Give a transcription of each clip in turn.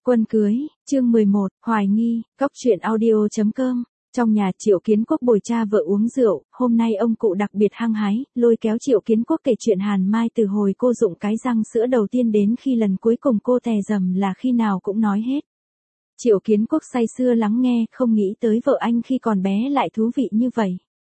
Quân cưới, chương 11, hoài nghi, cóc truyện audio.com. Trong nhà Triệu Kiến Quốc bồi cha vợ uống rượu, hôm nay ông cụ đặc biệt hăng hái, lôi kéo Triệu Kiến Quốc kể chuyện Hàn Mai từ hồi cô rụng cái răng sữa đầu tiên đến khi lần cuối cùng cô tè dầm là khi nào cũng nói hết. Triệu Kiến Quốc say sưa lắng nghe, không nghĩ tới vợ anh khi còn bé lại thú vị như vậy.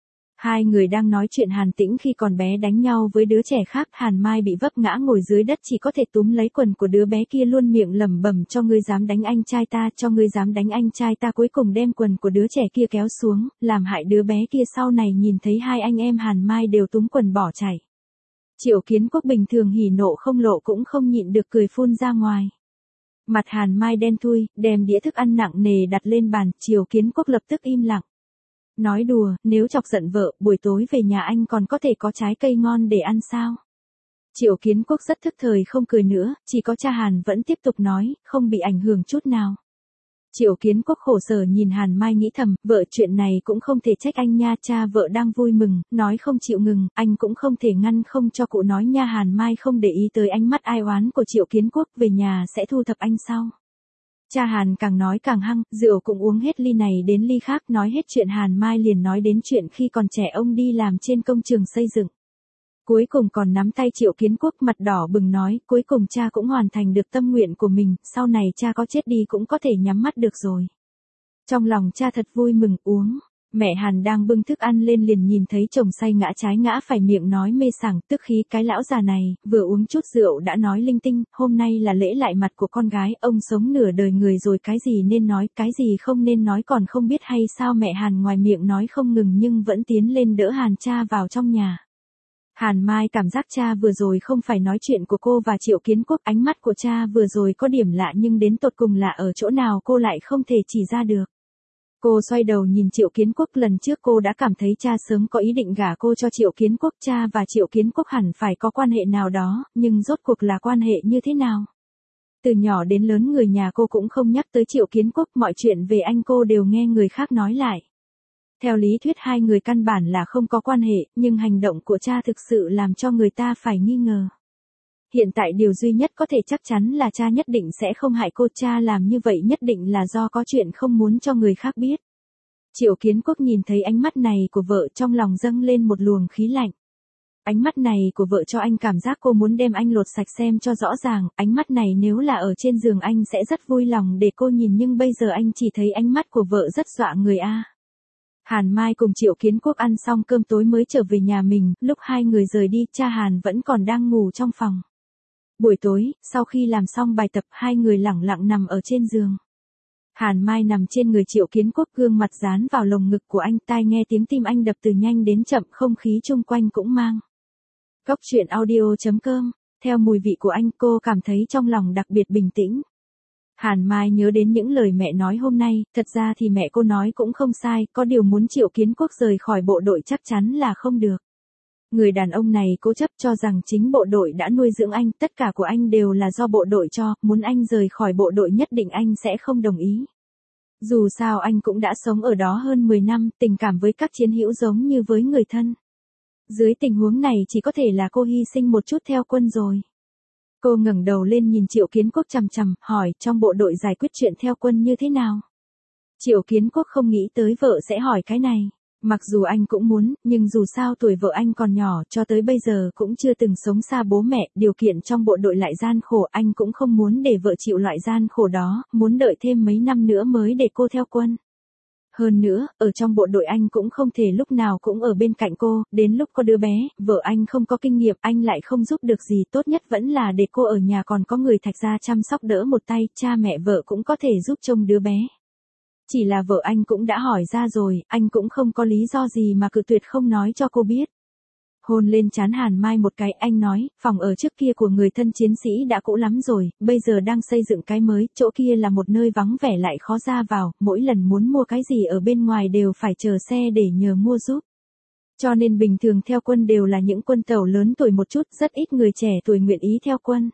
Hai người đang nói chuyện Hàn Tĩnh khi còn bé đánh nhau với đứa trẻ khác, Hàn Mai bị vấp ngã ngồi dưới đất chỉ có thể túm lấy quần của đứa bé kia luôn miệng lẩm bẩm cho ngươi dám đánh anh trai ta, cho ngươi dám đánh anh trai ta, cuối cùng đem quần của đứa trẻ kia kéo xuống, làm hại đứa bé kia sau này nhìn thấy hai anh em Hàn Mai đều túm quần bỏ chạy. Triệu Kiến Quốc bình thường hỉ nộ không lộ cũng không nhịn được cười phun ra ngoài. Mặt Hàn Mai đen thui, đem đĩa thức ăn nặng nề đặt lên bàn, Triệu Kiến Quốc lập tức im lặng. Nói đùa, nếu chọc giận vợ, buổi tối về nhà anh còn có thể có trái cây ngon để ăn sao? Triệu Kiến Quốc rất thức thời không cười nữa, chỉ có cha Hàn vẫn tiếp tục nói, không bị ảnh hưởng chút nào. Triệu Kiến Quốc khổ sở nhìn Hàn Mai nghĩ thầm, vợ chuyện này cũng không thể trách anh nha, cha vợ đang vui mừng, nói không chịu ngừng, anh cũng không thể ngăn không cho cụ nói nha. Hàn Mai không để ý tới ánh mắt ai oán của Triệu Kiến Quốc, về nhà sẽ thu thập anh sau. Cha Hàn càng nói càng hăng, rượu cũng uống hết ly này đến ly khác, nói hết chuyện Hàn Mai liền nói đến chuyện khi còn trẻ ông đi làm trên công trường xây dựng. Cuối cùng còn nắm tay Triệu Kiến Quốc mặt đỏ bừng nói, cuối cùng cha cũng hoàn thành được tâm nguyện của mình, sau này cha có chết đi cũng có thể nhắm mắt được rồi. Trong lòng cha thật vui mừng, uống. Mẹ Hàn đang bưng thức ăn lên liền nhìn thấy chồng say ngã trái ngã phải, miệng nói mê sảng, tức khí cái lão già này, vừa uống chút rượu đã nói linh tinh, hôm nay là lễ lại mặt của con gái, ông sống nửa đời người rồi, cái gì nên nói, cái gì không nên nói còn không biết hay sao. Mẹ Hàn ngoài miệng nói không ngừng nhưng vẫn tiến lên đỡ Hàn cha vào trong nhà. Hàn Mai cảm giác cha vừa rồi không phải nói chuyện của cô và Triệu Kiến Quốc, ánh mắt của cha vừa rồi có điểm lạ nhưng đến tột cùng là ở chỗ nào cô lại không thể chỉ ra được. Cô xoay đầu nhìn Triệu Kiến Quốc, lần trước cô đã cảm thấy cha sớm có ý định gả cô cho Triệu Kiến Quốc, cha và Triệu Kiến Quốc hẳn phải có quan hệ nào đó, nhưng rốt cuộc là quan hệ như thế nào? Từ nhỏ đến lớn người nhà cô cũng không nhắc tới Triệu Kiến Quốc, mọi chuyện về anh cô đều nghe người khác nói lại. Theo lý thuyết hai người căn bản là không có quan hệ, nhưng hành động của cha thực sự làm cho người ta phải nghi ngờ. Hiện tại điều duy nhất có thể chắc chắn là cha nhất định sẽ không hại cô, cha làm như vậy nhất định là do có chuyện không muốn cho người khác biết. Triệu Kiến Quốc nhìn thấy ánh mắt này của vợ trong lòng dâng lên một luồng khí lạnh. Ánh mắt này của vợ cho anh cảm giác cô muốn đem anh lột sạch xem cho rõ ràng, ánh mắt này nếu là ở trên giường anh sẽ rất vui lòng để cô nhìn, nhưng bây giờ anh chỉ thấy ánh mắt của vợ rất dọa người a. Hàn Mai cùng Triệu Kiến Quốc ăn xong cơm tối mới trở về nhà mình, lúc hai người rời đi, cha Hàn vẫn còn đang ngủ trong phòng. Buổi tối, sau khi làm xong bài tập, hai người lẳng lặng nằm ở trên giường. Hàn Mai nằm trên người Triệu Kiến Quốc, gương mặt dán vào lồng ngực của anh, tai nghe tiếng tim anh đập từ nhanh đến chậm, không khí chung quanh cũng mang. Cóc truyện audio.com, theo mùi vị của anh cô cảm thấy trong lòng đặc biệt bình tĩnh. Hàn Mai nhớ đến những lời mẹ nói hôm nay, thật ra thì mẹ cô nói cũng không sai, có điều muốn Triệu Kiến Quốc rời khỏi bộ đội chắc chắn là không được. Người đàn ông này cố chấp cho rằng chính bộ đội đã nuôi dưỡng anh, tất cả của anh đều là do bộ đội cho, muốn anh rời khỏi bộ đội nhất định anh sẽ không đồng ý. Dù sao anh cũng đã sống ở đó hơn 10 năm, tình cảm với các chiến hữu giống như với người thân. Dưới tình huống này chỉ có thể là cô hy sinh một chút theo quân rồi. Cô ngẩng đầu lên nhìn Triệu Kiến Quốc chằm chằm, hỏi, trong bộ đội giải quyết chuyện theo quân như thế nào? Triệu Kiến Quốc không nghĩ tới vợ sẽ hỏi cái này. Mặc dù anh cũng muốn, nhưng dù sao tuổi vợ anh còn nhỏ, cho tới bây giờ cũng chưa từng sống xa bố mẹ, điều kiện trong bộ đội lại gian khổ, anh cũng không muốn để vợ chịu loại gian khổ đó, muốn đợi thêm mấy năm nữa mới để cô theo quân. Hơn nữa, ở trong bộ đội anh cũng không thể lúc nào cũng ở bên cạnh cô, đến lúc có đứa bé, vợ anh không có kinh nghiệm, anh lại không giúp được gì, tốt nhất vẫn là để cô ở nhà còn có người Thạch gia chăm sóc đỡ một tay, cha mẹ vợ cũng có thể giúp trông đứa bé. Chỉ là vợ anh cũng đã hỏi ra rồi, anh cũng không có lý do gì mà cự tuyệt không nói cho cô biết. Hôn lên trán Hàn Mai một cái, anh nói, phòng ở trước kia của người thân chiến sĩ đã cũ lắm rồi, bây giờ đang xây dựng cái mới, chỗ kia là một nơi vắng vẻ lại khó ra vào, mỗi lần muốn mua cái gì ở bên ngoài đều phải chờ xe để nhờ mua giúp. Cho nên bình thường theo quân đều là những quân tàu lớn tuổi một chút, rất ít người trẻ tuổi nguyện ý theo quân.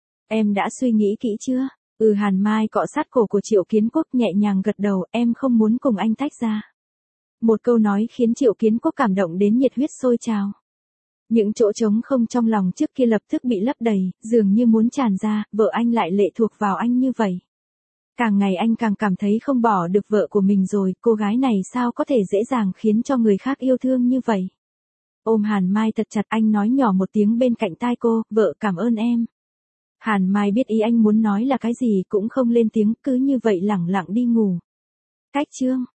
Em đã suy nghĩ kỹ chưa? Hàn Mai cọ sát cổ của Triệu Kiến Quốc nhẹ nhàng gật đầu, em không muốn cùng anh tách ra. Một câu nói khiến Triệu Kiến Quốc cảm động đến nhiệt huyết sôi trào. Những chỗ trống không trong lòng trước kia lập tức bị lấp đầy, dường như muốn tràn ra, vợ anh lại lệ thuộc vào anh như vậy. Càng ngày anh càng cảm thấy không bỏ được vợ của mình rồi, cô gái này sao có thể dễ dàng khiến cho người khác yêu thương như vậy. Ôm Hàn Mai thật chặt, anh nói nhỏ một tiếng bên cạnh tai cô, vợ cảm ơn em. Hàn Mai biết ý anh muốn nói là cái gì cũng không lên tiếng, cứ như vậy lẳng lặng đi ngủ. Cách chương